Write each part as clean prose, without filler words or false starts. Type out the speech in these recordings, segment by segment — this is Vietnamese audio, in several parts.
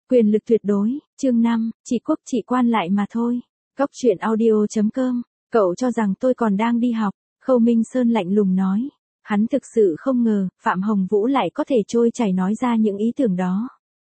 Quyền lực tuyệt đối, chương 5, chỉ quốc chỉ quan lại mà thôi. Cóc truyện audio.com, cậu cho rằng tôi còn đang đi học, Khâu Minh Sơn lạnh lùng nói. Hắn thực sự không ngờ, Phạm Hồng Vũ lại có thể trôi chảy nói ra những ý tưởng đó.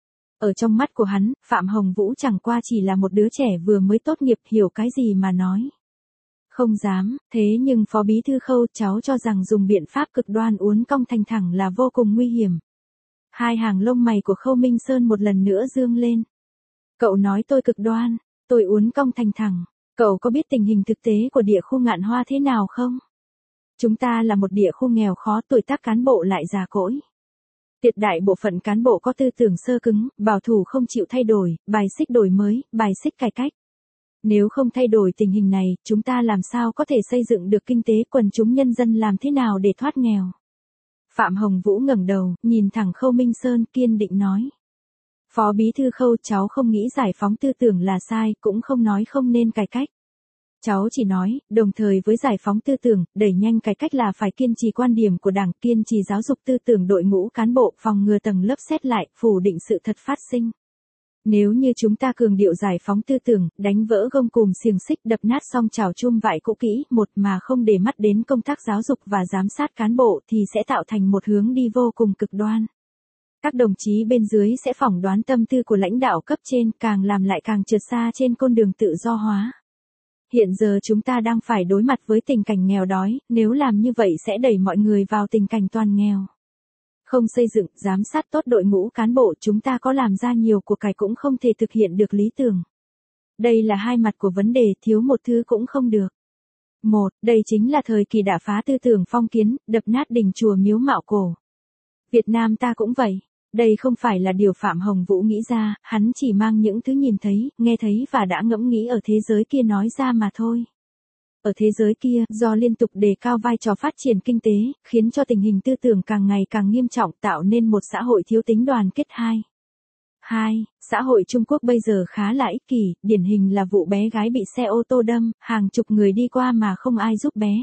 Ở trong mắt của hắn, Phạm Hồng Vũ chẳng qua chỉ là một đứa trẻ vừa mới tốt nghiệp hiểu cái gì mà nói. Không dám, thế nhưng Phó Bí Thư Khâu cháu cho rằng dùng biện pháp cực đoan uốn cong thành thẳng là vô cùng nguy hiểm. Hai hàng lông mày của Khâu Minh Sơn một lần nữa dương lên. Cậu nói tôi cực đoan, tôi uốn cong thành thẳng. Cậu có biết tình hình thực tế của địa khu Ngạn Hoa thế nào không? Chúng ta là một địa khu nghèo khó, tuổi tác cán bộ lại già cỗi. Tuyệt đại bộ phận cán bộ có tư tưởng sơ cứng, bảo thủ không chịu thay đổi, bài xích đổi mới, bài xích cải cách. Nếu không thay đổi tình hình này, chúng ta làm sao có thể xây dựng được kinh tế quần chúng nhân dân, làm thế nào để thoát nghèo? Phạm Hồng Vũ ngẩng đầu, nhìn thẳng Khâu Minh Sơn, kiên định nói. Phó Bí Thư Khâu, cháu không nghĩ giải phóng tư tưởng là sai, cũng không nói không nên cải cách. Cháu chỉ nói, đồng thời với giải phóng tư tưởng, đẩy nhanh cải cách là phải kiên trì quan điểm của Đảng, kiên trì giáo dục tư tưởng đội ngũ cán bộ, phòng ngừa tầng lớp xét lại, phủ định sự thật phát sinh. Nếu như chúng ta cường điệu giải phóng tư tưởng, đánh vỡ gông cùm xiềng xích, đập nát song chảo chum vại cũ kỹ, một mà không để mắt đến công tác giáo dục và giám sát cán bộ thì sẽ tạo thành một hướng đi vô cùng cực đoan. Các đồng chí bên dưới sẽ phỏng đoán tâm tư của lãnh đạo cấp trên, càng làm lại càng trượt xa trên con đường tự do hóa. Hiện giờ chúng ta đang phải đối mặt với tình cảnh nghèo đói, nếu làm như vậy sẽ đẩy mọi người vào tình cảnh toàn nghèo. Không xây dựng, giám sát tốt đội ngũ cán bộ, chúng ta có làm ra nhiều của cải cũng không thể thực hiện được lý tưởng. Đây là hai mặt của vấn đề, thiếu một thứ cũng không được. Một, đây chính là thời kỳ đả phá tư tưởng phong kiến, đập nát đình chùa miếu mạo cổ. Việt Nam ta cũng vậy. Đây không phải là điều Phạm Hồng Vũ nghĩ ra, hắn chỉ mang những thứ nhìn thấy, nghe thấy và đã ngẫm nghĩ ở thế giới kia nói ra mà thôi. Ở thế giới kia, do liên tục đề cao vai trò phát triển kinh tế, khiến cho tình hình tư tưởng càng ngày càng nghiêm trọng, tạo nên một xã hội thiếu tính đoàn kết. Hai, xã hội Trung Quốc bây giờ khá là ích kỷ, điển hình là vụ bé gái bị xe ô tô đâm, hàng chục người đi qua mà không ai giúp bé.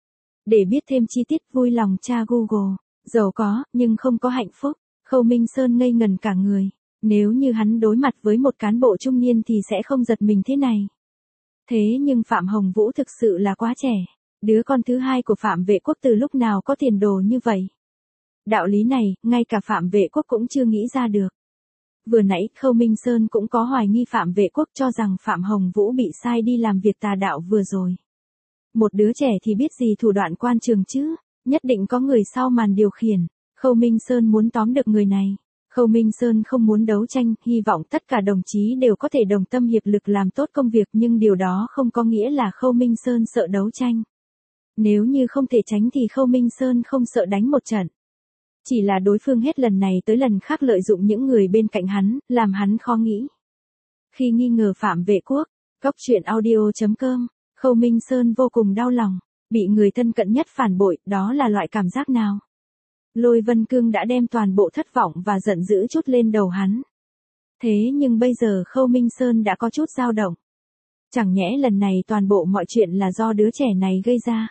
Để biết thêm chi tiết, vui lòng tra Google. Giàu có, nhưng không có hạnh phúc. Khâu Minh Sơn ngây ngần cả người. Nếu như hắn đối mặt với một cán bộ trung niên thì sẽ không giật mình thế này. Thế nhưng Phạm Hồng Vũ thực sự là quá trẻ. Đứa con thứ hai của Phạm Vệ Quốc từ lúc nào có tiền đồ như vậy? Đạo lý này, ngay cả Phạm Vệ Quốc cũng chưa nghĩ ra được. Vừa nãy, Khâu Minh Sơn cũng có hoài nghi Phạm Vệ Quốc, cho rằng Phạm Hồng Vũ bị sai đi làm việc tà đạo vừa rồi. Một đứa trẻ thì biết gì thủ đoạn quan trường chứ, nhất định có người sau màn điều khiển. Khâu Minh Sơn muốn tóm được người này. Khâu Minh Sơn không muốn đấu tranh, hy vọng tất cả đồng chí đều có thể đồng tâm hiệp lực làm tốt công việc, nhưng điều đó không có nghĩa là Khâu Minh Sơn sợ đấu tranh. Nếu như không thể tránh thì Khâu Minh Sơn không sợ đánh một trận. Chỉ là đối phương hết lần này tới lần khác lợi dụng những người bên cạnh hắn, làm hắn khó nghĩ. Khi nghi ngờ Phạm Vệ Quốc, Cóc truyện audio.com, Khâu Minh Sơn vô cùng đau lòng. Bị người thân cận nhất phản bội, đó là loại cảm giác nào? Lôi Vân Cương đã đem toàn bộ thất vọng và giận dữ trút lên đầu hắn. Thế nhưng bây giờ Khâu Minh Sơn đã có chút dao động. Chẳng nhẽ lần này toàn bộ mọi chuyện là do đứa trẻ này gây ra.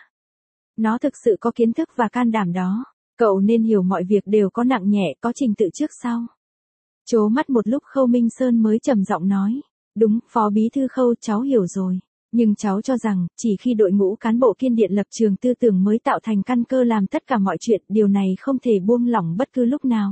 Nó thực sự có kiến thức và can đảm đó. Cậu nên hiểu mọi việc đều có nặng nhẹ, có trình tự trước sau. Chố mắt một lúc Khâu Minh Sơn mới trầm giọng nói. Đúng, Phó Bí Thư Khâu, cháu hiểu rồi. Nhưng cháu cho rằng, chỉ khi đội ngũ cán bộ kiên định lập trường tư tưởng mới tạo thành căn cơ làm tất cả mọi chuyện, điều này không thể buông lỏng bất cứ lúc nào.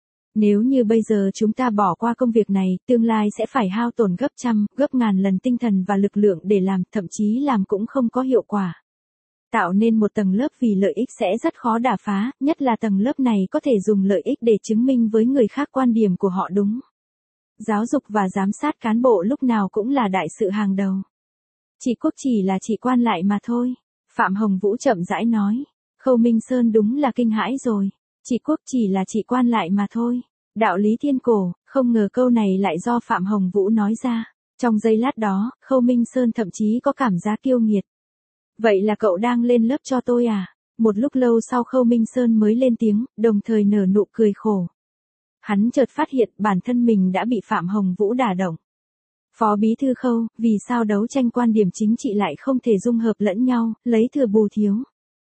Nếu như bây giờ chúng ta bỏ qua công việc này, tương lai sẽ phải hao tổn gấp trăm, gấp ngàn lần tinh thần và lực lượng để làm, thậm chí làm cũng không có hiệu quả. Tạo nên một tầng lớp vì lợi ích sẽ rất khó đả phá, nhất là tầng lớp này có thể dùng lợi ích để chứng minh với người khác quan điểm của họ đúng. Giáo dục và giám sát cán bộ lúc nào cũng là đại sự hàng đầu. Chỉ quốc chỉ là chỉ quan lại mà thôi. Phạm Hồng Vũ chậm rãi nói. Khâu Minh Sơn đúng là kinh hãi rồi. Chỉ quốc chỉ là chỉ quan lại mà thôi. Đạo lý thiên cổ, không ngờ câu này lại do Phạm Hồng Vũ nói ra. Trong giây lát đó, Khâu Minh Sơn thậm chí có cảm giác kiêu nghiệt. Vậy là cậu đang lên lớp cho tôi à? Một lúc lâu sau Khâu Minh Sơn mới lên tiếng, đồng thời nở nụ cười khổ. Hắn chợt phát hiện bản thân mình đã bị Phạm Hồng Vũ đả động. Phó Bí Thư Khâu, vì sao đấu tranh quan điểm chính trị lại không thể dung hợp lẫn nhau, lấy thừa bù thiếu?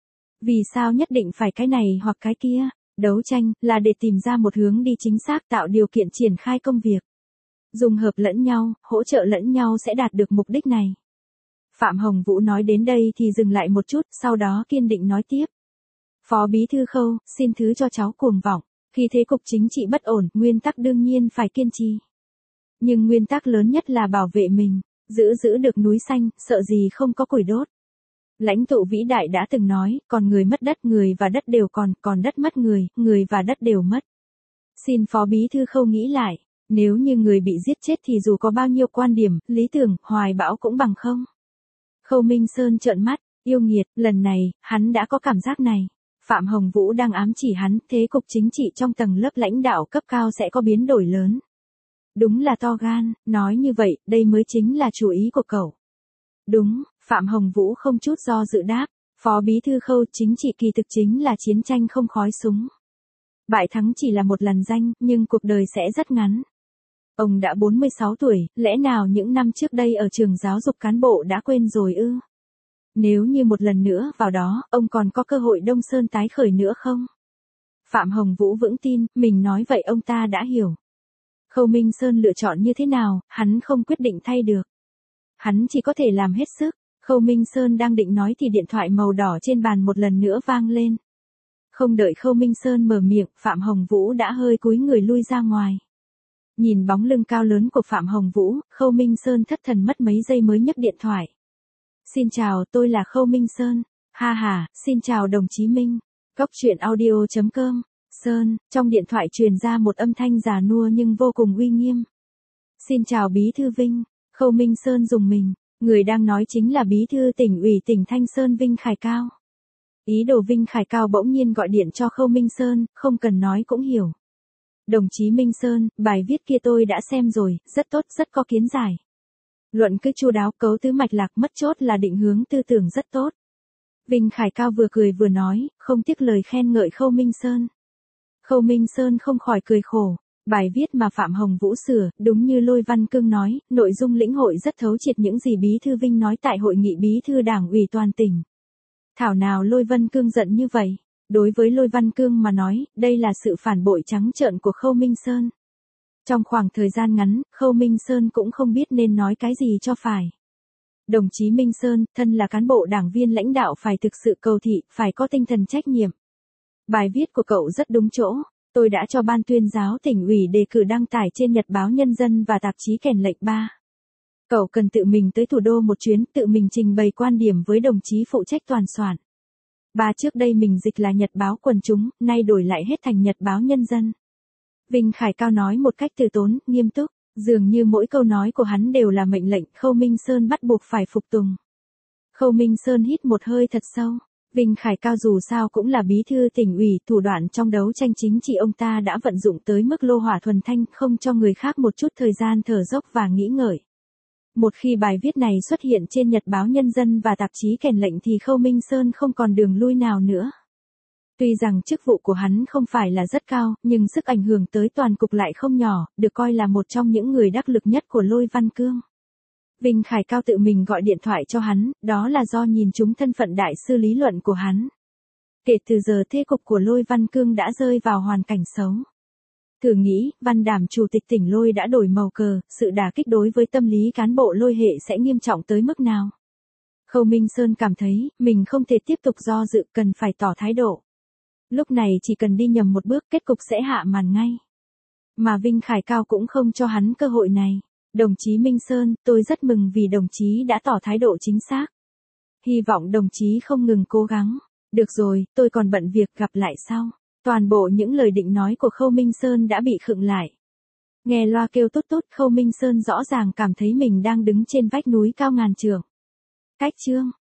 Vì sao nhất định phải cái này hoặc cái kia? Đấu tranh là để tìm ra một hướng đi chính xác, tạo điều kiện triển khai công việc. Dùng hợp lẫn nhau, hỗ trợ lẫn nhau sẽ đạt được mục đích này. Phạm Hồng Vũ nói đến đây thì dừng lại một chút, sau đó kiên định nói tiếp. Phó Bí Thư Khâu, xin thứ cho cháu cuồng vọng. Khi thế cục chính trị bất ổn, nguyên tắc đương nhiên phải kiên trì. Nhưng nguyên tắc lớn nhất là bảo vệ mình, giữ được núi xanh, sợ gì không có củi đốt. Lãnh tụ vĩ đại đã từng nói, còn người mất đất, người và đất đều còn đất mất người, người và đất đều mất. Xin Phó Bí Thư Khâu nghĩ lại, nếu như người bị giết chết thì dù có bao nhiêu quan điểm, lý tưởng, hoài bão cũng bằng không. Khâu Minh Sơn trợn mắt, yêu nghiệt, lần này, hắn đã có cảm giác này. Phạm Hồng Vũ đang ám chỉ hắn, thế cục chính trị trong tầng lớp lãnh đạo cấp cao sẽ có biến đổi lớn. Đúng là to gan, nói như vậy, đây mới chính là chủ ý của cậu. Đúng, Phạm Hồng Vũ không chút do dự đáp, Phó Bí Thư Khâu, chính trị kỳ thực chính là chiến tranh không khói súng. Bại thắng chỉ là một lần danh, nhưng cuộc đời sẽ rất ngắn. Ông đã 46 tuổi, lẽ nào những năm trước đây ở trường giáo dục cán bộ đã quên rồi ư? Nếu như một lần nữa vào đó, ông còn có cơ hội Đông Sơn tái khởi nữa không? Phạm Hồng Vũ vững tin, mình nói vậy ông ta đã hiểu. Khâu Minh Sơn lựa chọn như thế nào, hắn không quyết định thay được. Hắn chỉ có thể làm hết sức. Khâu Minh Sơn đang định nói thì điện thoại màu đỏ trên bàn một lần nữa vang lên. Không đợi Khâu Minh Sơn mở miệng, Phạm Hồng Vũ đã hơi cúi người lui ra ngoài. Nhìn bóng lưng cao lớn của Phạm Hồng Vũ, Khâu Minh Sơn thất thần mất mấy giây mới nhấc điện thoại. Xin chào, tôi là Khâu Minh Sơn. Ha ha, xin chào đồng chí Minh. Cóc truyện audio.com. Sơn, trong điện thoại truyền ra một âm thanh già nua nhưng vô cùng uy nghiêm. Xin chào Bí Thư Vinh. Khâu Minh Sơn rùng mình, người đang nói chính là Bí Thư Tỉnh ủy tỉnh Thanh Sơn Vinh Khải Cao. Ý đồ Vinh Khải Cao bỗng nhiên gọi điện cho Khâu Minh Sơn, không cần nói cũng hiểu. Đồng chí Minh Sơn, bài viết kia tôi đã xem rồi, rất tốt, rất có kiến giải. Luận cứ chu đáo, cấu tứ mạch lạc, mất chốt là định hướng tư tưởng rất tốt. Vinh Khải Cao vừa cười vừa nói, không tiếc lời khen ngợi Khâu Minh Sơn. Khâu Minh Sơn không khỏi cười khổ. Bài viết mà Phạm Hồng Vũ sửa, đúng như Lôi Văn Cương nói, nội dung lĩnh hội rất thấu triệt những gì Bí Thư Vinh nói tại hội nghị Bí Thư Đảng ủy toàn tỉnh. Thảo nào Lôi Văn Cương giận như vậy? Đối với Lôi Văn Cương mà nói, đây là sự phản bội trắng trợn của Khâu Minh Sơn. Trong khoảng thời gian ngắn, Khâu Minh Sơn cũng không biết nên nói cái gì cho phải. Đồng chí Minh Sơn, thân là cán bộ đảng viên lãnh đạo phải thực sự cầu thị, phải có tinh thần trách nhiệm. Bài viết của cậu rất đúng chỗ. Tôi đã cho Ban tuyên giáo tỉnh ủy đề cử đăng tải trên Nhật báo Nhân dân và tạp chí Kèn lệnh 3. Cậu cần tự mình tới thủ đô một chuyến, tự mình trình bày quan điểm với đồng chí phụ trách toàn soạn. Trước đây mình dịch là Nhật báo Quần chúng, nay đổi lại hết thành Nhật báo Nhân dân. Vinh Khải Cao nói một cách từ tốn, nghiêm túc, dường như mỗi câu nói của hắn đều là mệnh lệnh, Khâu Minh Sơn bắt buộc phải phục tùng. Khâu Minh Sơn hít một hơi thật sâu. Vinh Khải Cao dù sao cũng là Bí Thư tỉnh ủy, thủ đoạn trong đấu tranh chính trị ông ta đã vận dụng tới mức lô hỏa thuần thanh, không cho người khác một chút thời gian thở dốc và nghĩ ngợi. Một khi bài viết này xuất hiện trên Nhật báo Nhân dân và tạp chí Kèn lệnh thì Khâu Minh Sơn không còn đường lui nào nữa. Tuy rằng chức vụ của hắn không phải là rất cao, nhưng sức ảnh hưởng tới toàn cục lại không nhỏ, được coi là một trong những người đắc lực nhất của Lôi Văn Cương. Vinh Khải Cao tự mình gọi điện thoại cho hắn, đó là do nhìn trúng thân phận đại sư lý luận của hắn. Kể từ giờ thế cục của Lôi Văn Cương đã rơi vào hoàn cảnh xấu. Thử nghĩ, Văn Đàm chủ tịch tỉnh Lôi đã đổi màu cờ, sự đả kích đối với tâm lý cán bộ Lôi hệ sẽ nghiêm trọng tới mức nào. Khâu Minh Sơn cảm thấy, mình không thể tiếp tục do dự, cần phải tỏ thái độ. Lúc này chỉ cần đi nhầm một bước, kết cục sẽ hạ màn ngay. Mà Vinh Khải Cao cũng không cho hắn cơ hội này. Đồng chí Minh Sơn, tôi rất mừng vì đồng chí đã tỏ thái độ chính xác. Hy vọng đồng chí không ngừng cố gắng. Được rồi, tôi còn bận việc, gặp lại sau. Toàn bộ những lời định nói của Khâu Minh Sơn đã bị khựng lại. Nghe loa kêu tút tút, Khâu Minh Sơn rõ ràng cảm thấy mình đang đứng trên vách núi cao ngàn trượng. Cách chương.